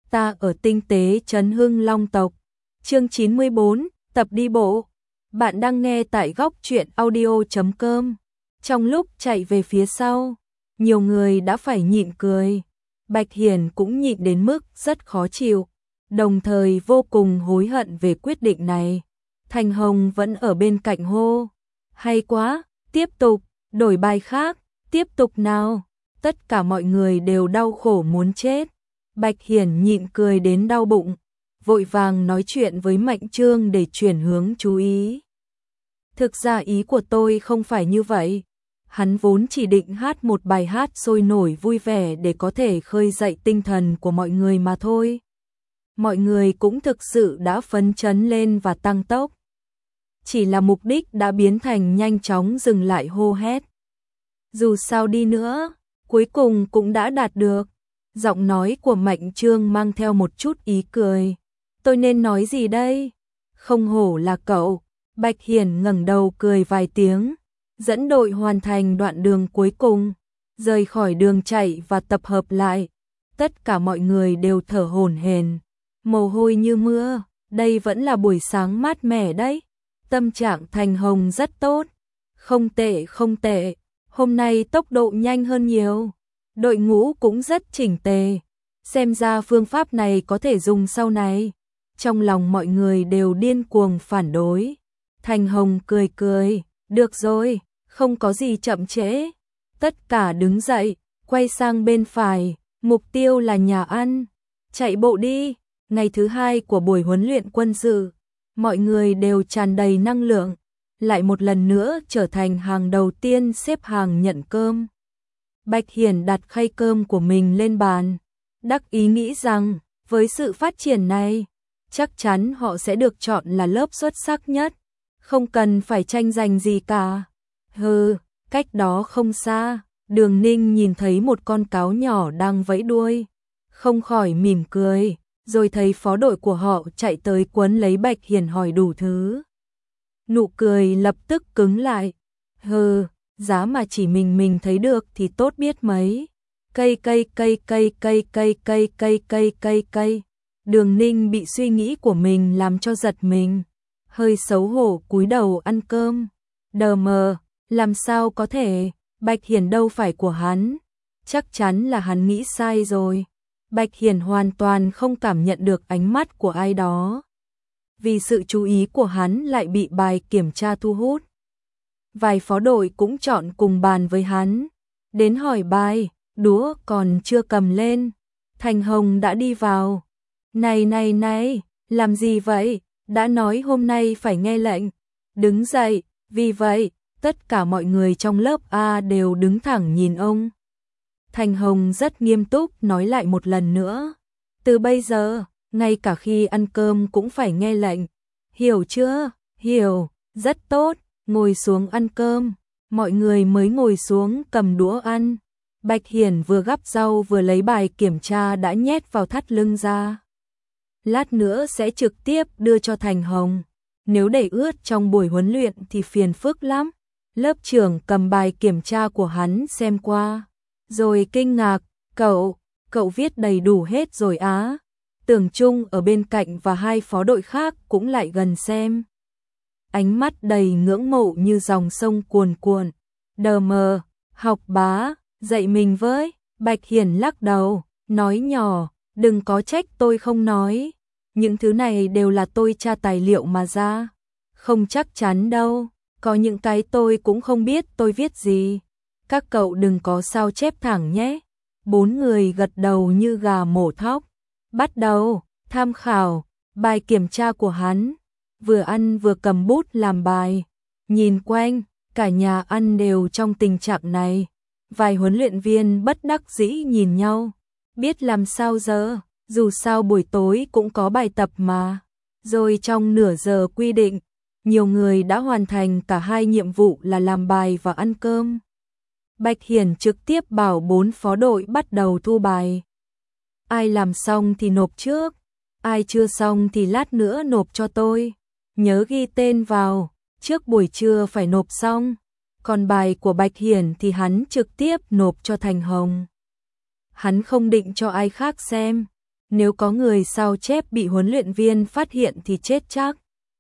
ta ở tinh tế trấn Hưng Long tộc. Chương 94, tập đi bộ. Bạn đang nghe tại góc truyện audio.com. Trong lúc chạy về phía sau, nhiều người đã phải nhịn cười. Bạch Hiển cũng nhịn đến mức rất khó chịu, đồng thời vô cùng hối hận về quyết định này. Thành Hồng vẫn ở bên cạnh hô: hay quá, tiếp tục, đổi bài khác, tiếp tục nào. Tất cả mọi người đều đau khổ muốn chết. Bạch Hiển nhịn cười đến đau bụng, vội vàng nói chuyện với Mạnh Trương để chuyển hướng chú ý. Thực ra ý của tôi không phải như vậy. Hắn vốn chỉ định hát một bài hát sôi nổi vui vẻ để có thể khơi dậy tinh thần của mọi người mà thôi. Mọi người cũng thực sự đã phấn chấn lên và tăng tốc. Chỉ là mục đích đã biến thành nhanh chóng dừng lại hô hét. Dù sao đi nữa, cuối cùng cũng đã đạt được. Giọng nói của Mạnh Trương mang theo một chút ý cười. Tôi nên nói gì đây? Không hổ là cậu. Bạch Hiển ngẩng đầu cười vài tiếng, dẫn đội hoàn thành đoạn đường cuối cùng, rời khỏi đường chạy và tập hợp lại. Tất cả mọi người đều thở hổn hển, mồ hôi như mưa. Đây vẫn là buổi sáng mát mẻ đấy. Tâm trạng Thành Hồng rất tốt. Không tệ, không tệ. Hôm nay tốc độ nhanh hơn nhiều. Đội ngũ cũng rất chỉnh tề. Xem ra phương pháp này có thể dùng sau này. Trong lòng mọi người đều điên cuồng phản đối. Thành Hồng cười cười, được rồi, không có gì chậm trễ. Tất cả đứng dậy, quay sang bên phải, mục tiêu là nhà ăn. Chạy bộ đi. Ngày thứ 2 của buổi huấn luyện quân sự, mọi người đều tràn đầy năng lượng, lại một lần nữa trở thành hàng đầu tiên xếp hàng nhận cơm. Bạch Hiển đặt khay cơm của mình lên bàn, đắc ý nghĩ rằng với sự phát triển này, chắc chắn họ sẽ được chọn là lớp xuất sắc nhất, không cần phải tranh giành gì cả. Hừ, cách đó không xa, Đường Ninh nhìn thấy một con cáo nhỏ đang vẫy đuôi, không khỏi mỉm cười, rồi thấy phó đội của họ chạy tới quấn lấy Bạch Hiển hỏi đủ thứ. Nụ cười lập tức cứng lại. Hừ, giá mà chỉ mình thấy được thì tốt biết mấy. Cây. Đường Ninh bị suy nghĩ của mình làm cho giật mình, hơi xấu hổ cúi đầu ăn cơm. Đờ mờ, làm sao có thể, Bạch Hiển đâu phải của hắn. Chắc chắn là hắn nghĩ sai rồi. Bạch Hiển hoàn toàn không cảm nhận được ánh mắt của ai đó, vì sự chú ý của hắn lại bị bài kiểm tra thu hút. Vài phó đội cũng chọn cùng bàn với hắn, đến hỏi bài, đũa còn chưa cầm lên, Thành Hồng đã đi vào. Này, làm gì vậy? Đã nói hôm nay phải nghe lệnh. Đứng dậy, vì vậy, tất cả mọi người trong lớp A đều đứng thẳng nhìn ông. Thành Hồng rất nghiêm túc nói lại một lần nữa. Từ bây giờ, ngay cả khi ăn cơm cũng phải nghe lệnh. Hiểu chưa? Hiểu, rất tốt, ngồi xuống ăn cơm. Mọi người mới ngồi xuống cầm đũa ăn. Bạch Hiển vừa gắp rau vừa lấy bài kiểm tra đã nhét vào thắt lưng ra. Lát nữa sẽ trực tiếp đưa cho Thành Hồng. Nếu để ướt trong buổi huấn luyện thì phiền phức lắm. Lớp trưởng cầm bài kiểm tra của hắn xem qua, rồi kinh ngạc, cậu viết đầy đủ hết rồi á. Tưởng Trung ở bên cạnh và hai phó đội khác cũng lại gần xem. Ánh mắt đầy ngưỡng mộ như dòng sông cuồn cuộn. Đờ mờ, học bá, dạy mình với. Bạch Hiển lắc đầu, nói nhỏ, đừng có trách tôi không nói. Những thứ này đều là tôi tra tài liệu mà ra. Không chắc chắn đâu, có những cái tôi cũng không biết tôi viết gì. Các cậu đừng có sao chép thẳng nhé. 4 người gật đầu như gà mổ thóc. Bắt đầu, tham khảo, bài kiểm tra của hắn. Vừa ăn vừa cầm bút làm bài. Nhìn quanh, cả nhà ăn đều trong tình trạng này. Vài huấn luyện viên bất đắc dĩ nhìn nhau. Biết làm sao giờ, dù sao buổi tối cũng có bài tập mà. Rồi trong nửa giờ quy định, nhiều người đã hoàn thành cả hai nhiệm vụ là làm bài và ăn cơm. Bạch Hiển trực tiếp bảo 4 phó đội bắt đầu thu bài. Ai làm xong thì nộp trước, ai chưa xong thì lát nữa nộp cho tôi. Nhớ ghi tên vào, trước buổi trưa phải nộp xong. Còn bài của Bạch Hiển thì hắn trực tiếp nộp cho Thành Hồng. Hắn không định cho ai khác xem, nếu có người sao chép bị huấn luyện viên phát hiện thì chết chắc.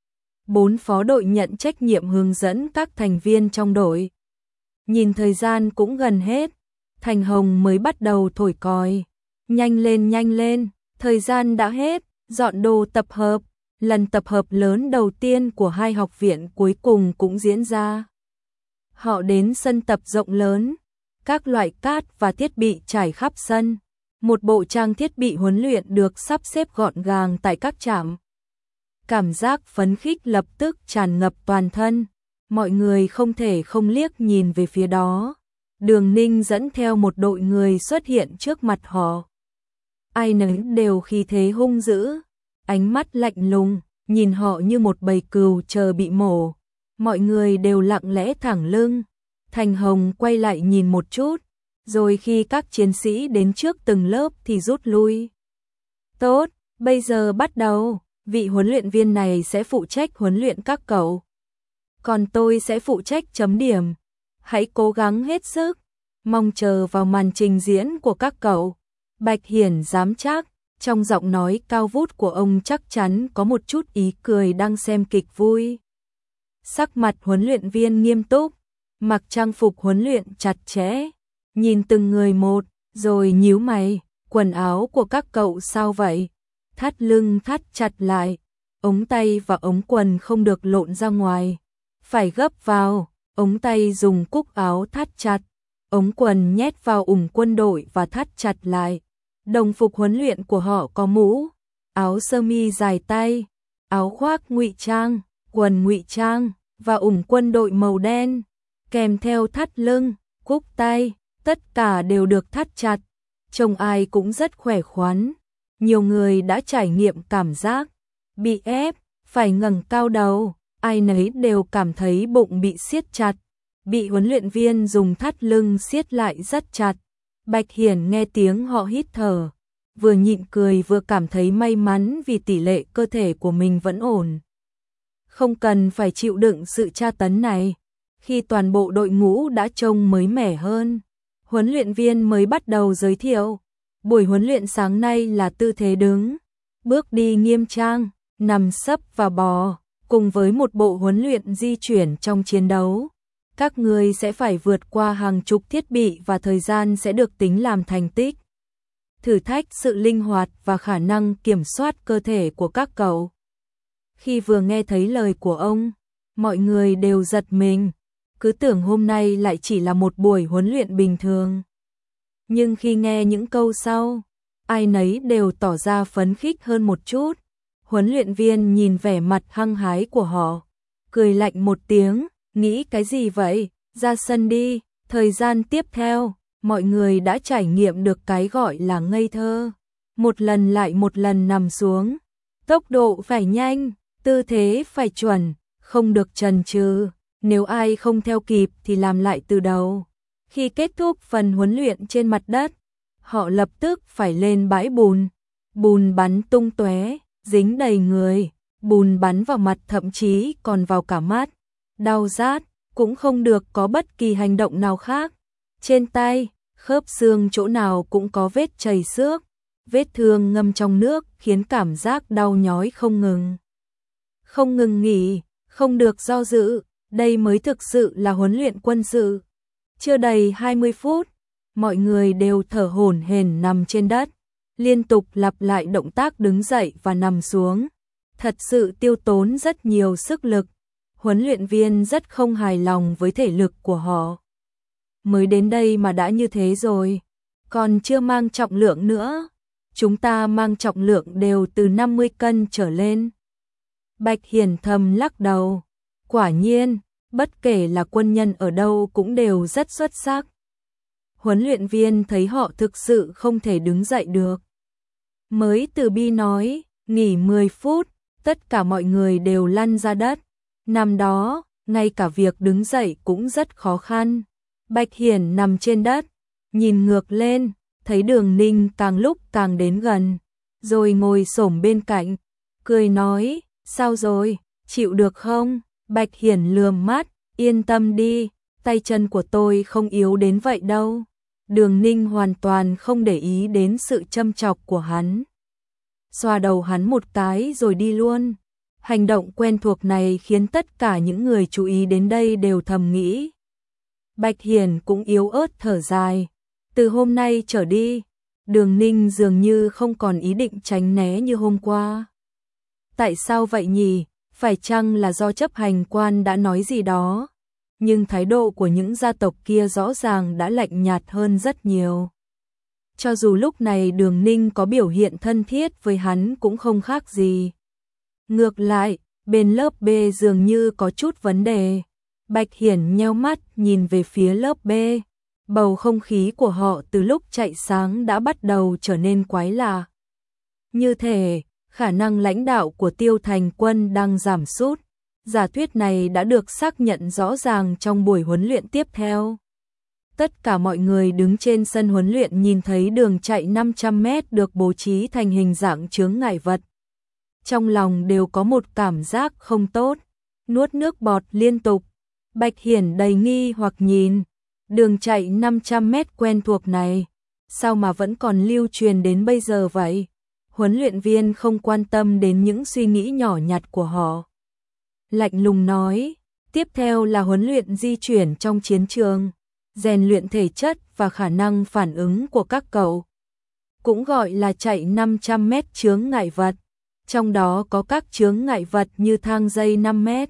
4 phó đội nhận trách nhiệm hướng dẫn các thành viên trong đội. Nhìn thời gian cũng gần hết, Thành Hồng mới bắt đầu thổi còi. Nhanh lên, thời gian đã hết, dọn đồ tập hợp. Lần tập hợp lớn đầu tiên của hai học viện cuối cùng cũng diễn ra. Họ đến sân tập rộng lớn, các loại cát và thiết bị trải khắp sân. Một bộ trang thiết bị huấn luyện được sắp xếp gọn gàng tại các trạm. Cảm giác phấn khích lập tức tràn ngập toàn thân, mọi người không thể không liếc nhìn về phía đó. Đường Ninh dẫn theo một đội người xuất hiện trước mặt họ. Ai nấy đều khí thế hung dữ, ánh mắt lạnh lùng, nhìn họ như một bầy cừu chờ bị mổ. Mọi người đều lặng lẽ thẳng lưng. Thành Hồng quay lại nhìn một chút, rồi khi các chiến sĩ đến trước từng lớp thì rút lui. Tốt, bây giờ bắt đầu, vị huấn luyện viên này sẽ phụ trách huấn luyện các cậu. Còn tôi sẽ phụ trách chấm điểm. Hãy cố gắng hết sức, mong chờ vào màn trình diễn của các cậu. Bạch Hiển dám chắc, trong giọng nói cao vút của ông chắc chắn có một chút ý cười đang xem kịch vui. Sắc mặt huấn luyện viên nghiêm túc, mặc trang phục huấn luyện chặt chẽ, nhìn từng người một, rồi nhíu mày, quần áo của các cậu sao vậy? Thắt lưng thắt chặt lại, ống tay và ống quần không được lộn ra ngoài, phải gấp vào, ống tay dùng cúc áo thắt chặt, ống quần nhét vào ủng quân đội và thắt chặt lại. Đồng phục huấn luyện của họ có mũ, áo sơ mi dài tay, áo khoác ngụy trang, quần ngụy trang và ủng quân đội màu đen, kèm theo thắt lưng, cúc tay, tất cả đều được thắt chặt. Trông ai cũng rất khỏe khoắn. Nhiều người đã trải nghiệm cảm giác bị ép, phải ngẩng cao đầu, ai nấy đều cảm thấy bụng bị siết chặt, bị huấn luyện viên dùng thắt lưng siết lại rất chặt. Bạch Hiển nghe tiếng họ hít thở, vừa nhịn cười vừa cảm thấy may mắn vì tỷ lệ cơ thể của mình vẫn ổn. Không cần phải chịu đựng sự tra tấn này. Khi toàn bộ đội ngũ đã trông mới mẻ hơn, huấn luyện viên mới bắt đầu giới thiệu. Buổi huấn luyện sáng nay là tư thế đứng, bước đi nghiêm trang, nằm sấp và bò, cùng với một bộ huấn luyện di chuyển trong chiến đấu. Các người sẽ phải vượt qua hàng chục thiết bị và thời gian sẽ được tính làm thành tích. Thử thách sự linh hoạt và khả năng kiểm soát cơ thể của các cậu. Khi vừa nghe thấy lời của ông, mọi người đều giật mình, cứ tưởng hôm nay lại chỉ là một buổi huấn luyện bình thường. Nhưng khi nghe những câu sau, ai nấy đều tỏ ra phấn khích hơn một chút. Huấn luyện viên nhìn vẻ mặt hăng hái của họ, cười lạnh một tiếng, nghĩ cái gì vậy, ra sân đi. Thời gian tiếp theo, mọi người đã trải nghiệm được cái gọi là ngây thơ. Một lần lại một lần nằm xuống, tốc độ phải nhanh, tư thế phải chuẩn, không được chần chừ, nếu ai không theo kịp thì làm lại từ đầu. Khi kết thúc phần huấn luyện trên mặt đất, họ lập tức phải lên bãi bùn. Bùn bắn tung tóe, dính đầy người, bùn bắn vào mặt thậm chí còn vào cả mắt. Đau rát, cũng không được có bất kỳ hành động nào khác. Trên tay, khớp xương chỗ nào cũng có vết chảy xước. Vết thương ngâm trong nước khiến cảm giác đau nhói không ngừng. Không ngừng nghỉ, không được do dự, đây mới thực sự là huấn luyện quân sự. Chưa đầy 20 phút, mọi người đều thở hổn hển nằm trên đất, liên tục lặp lại động tác đứng dậy và nằm xuống. Thật sự tiêu tốn rất nhiều sức lực. Huấn luyện viên rất không hài lòng với thể lực của họ. Mới đến đây mà đã như thế rồi, còn chưa mang trọng lượng nữa. Chúng ta mang trọng lượng đều từ 50 cân trở lên. Bạch Hiển thầm lắc đầu. Quả nhiên, bất kể là quân nhân ở đâu cũng đều rất xuất sắc. Huấn luyện viên thấy họ thực sự không thể đứng dậy được. Mới từ bi nói, nghỉ 10 phút, tất cả mọi người đều lăn ra đất. Năm đó, ngay cả việc đứng dậy cũng rất khó khăn. Bạch Hiển nằm trên đất, nhìn ngược lên, thấy Đường Ninh càng lúc càng đến gần, rồi ngồi xổm bên cạnh, cười nói, sao rồi, chịu được không? Bạch Hiển lườm mắt, yên tâm đi, tay chân của tôi không yếu đến vậy đâu. Đường Ninh hoàn toàn không để ý đến sự châm chọc của hắn. xoa đầu hắn một cái rồi đi luôn. Hành động quen thuộc này khiến tất cả những người chú ý đến đây đều thầm nghĩ. Bạch Hiển cũng yếu ớt thở dài. Từ hôm nay trở đi, Đường Ninh dường như không còn ý định tránh né như hôm qua. Tại sao vậy nhỉ? Phải chăng là do chấp hành quan đã nói gì đó? Nhưng thái độ của những gia tộc kia rõ ràng đã lạnh nhạt hơn rất nhiều. Cho dù lúc này Đường Ninh có biểu hiện thân thiết với hắn cũng không khác gì. Ngược lại, bên lớp B dường như có chút vấn đề. Bạch Hiển nheo mắt nhìn về phía lớp B. Bầu không khí của họ từ lúc chạy sáng đã bắt đầu trở nên quái lạ. Như thể, khả năng lãnh đạo của Tiêu Thành Quân đang giảm sút. Giả thuyết này đã được xác nhận rõ ràng trong buổi huấn luyện tiếp theo. Tất cả mọi người đứng trên sân huấn luyện nhìn thấy đường chạy 500 mét được bố trí thành hình dạng chướng ngại vật. Trong lòng đều có một cảm giác không tốt, nuốt nước bọt liên tục. Bạch Hiển đầy nghi hoặc nhìn, đường chạy 500 mét quen thuộc này, sao mà vẫn còn lưu truyền đến bây giờ vậy? Huấn luyện viên không quan tâm đến những suy nghĩ nhỏ nhặt của họ. Lạnh lùng nói, tiếp theo là huấn luyện di chuyển trong chiến trường, rèn luyện thể chất và khả năng phản ứng của các cậu. Cũng gọi là chạy 500 mét chướng ngại vật, trong đó có các chướng ngại vật như thang dây 5 mét,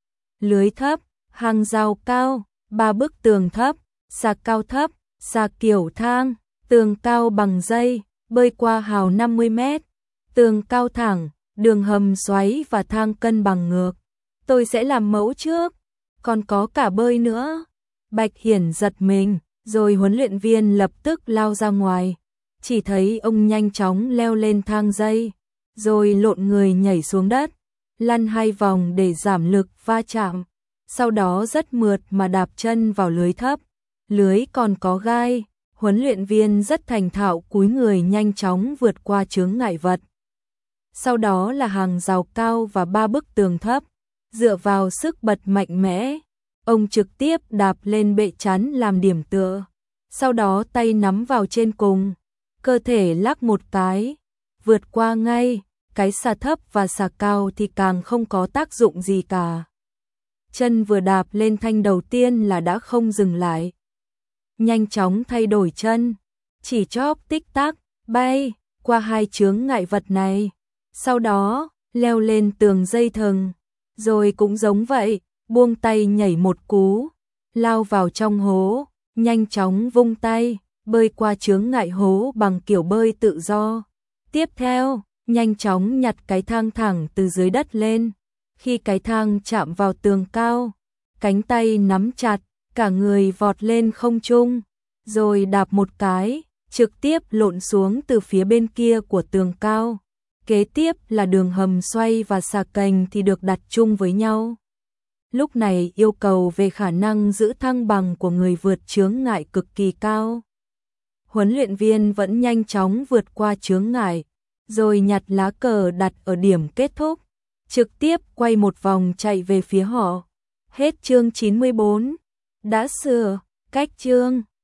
lưới thấp, hàng rào cao, 3 bức tường thấp, xà cao thấp, xà kiểu thang, tường cao bằng dây, bơi qua hào 50 mét, tường cao thẳng, đường hầm xoáy và thang cân bằng ngược. Tôi sẽ làm mẫu trước, còn có cả bơi nữa. Bạch Hiển giật mình, rồi huấn luyện viên lập tức lao ra ngoài. Chỉ thấy ông nhanh chóng leo lên thang dây, rồi lộn người nhảy xuống đất, lăn 2 vòng để giảm lực va chạm. Sau đó rất mượt mà đạp chân vào lưới thấp. Lưới còn có gai, huấn luyện viên rất thành thạo cúi người nhanh chóng vượt qua chướng ngại vật. Sau đó là hàng rào cao và 3 bức tường thấp. Dựa vào sức bật mạnh mẽ, ông trực tiếp đạp lên bệ chắn làm điểm tựa. Sau đó tay nắm vào trên cùng, cơ thể lắc một cái, vượt qua ngay. Cái xà thấp và xà cao thì càng không có tác dụng gì cả. Chân vừa đạp lên thanh đầu tiên là đã không dừng lại. Nhanh chóng thay đổi chân, chỉ chóp tích tắc, bay qua 2 chướng ngại vật này. Sau đó, leo lên tường dây thừng. Rồi cũng giống vậy, buông tay nhảy một cú, lao vào trong hố, nhanh chóng vung tay, bơi qua chướng ngại hố bằng kiểu bơi tự do. Tiếp theo, nhanh chóng nhặt cái thang thẳng từ dưới đất lên. Khi cái thang chạm vào tường cao, cánh tay nắm chặt, cả người vọt lên không trung, rồi đạp một cái, trực tiếp lộn xuống từ phía bên kia của tường cao. Kế tiếp là đường hầm xoay và xà cành thì được đặt chung với nhau. Lúc này yêu cầu về khả năng giữ thăng bằng của người vượt chướng ngại cực kỳ cao. Huấn luyện viên vẫn nhanh chóng vượt qua chướng ngại, rồi nhặt lá cờ đặt ở điểm kết thúc, trực tiếp quay một vòng chạy về phía họ. Hết chương 94. Đã sửa, cách chương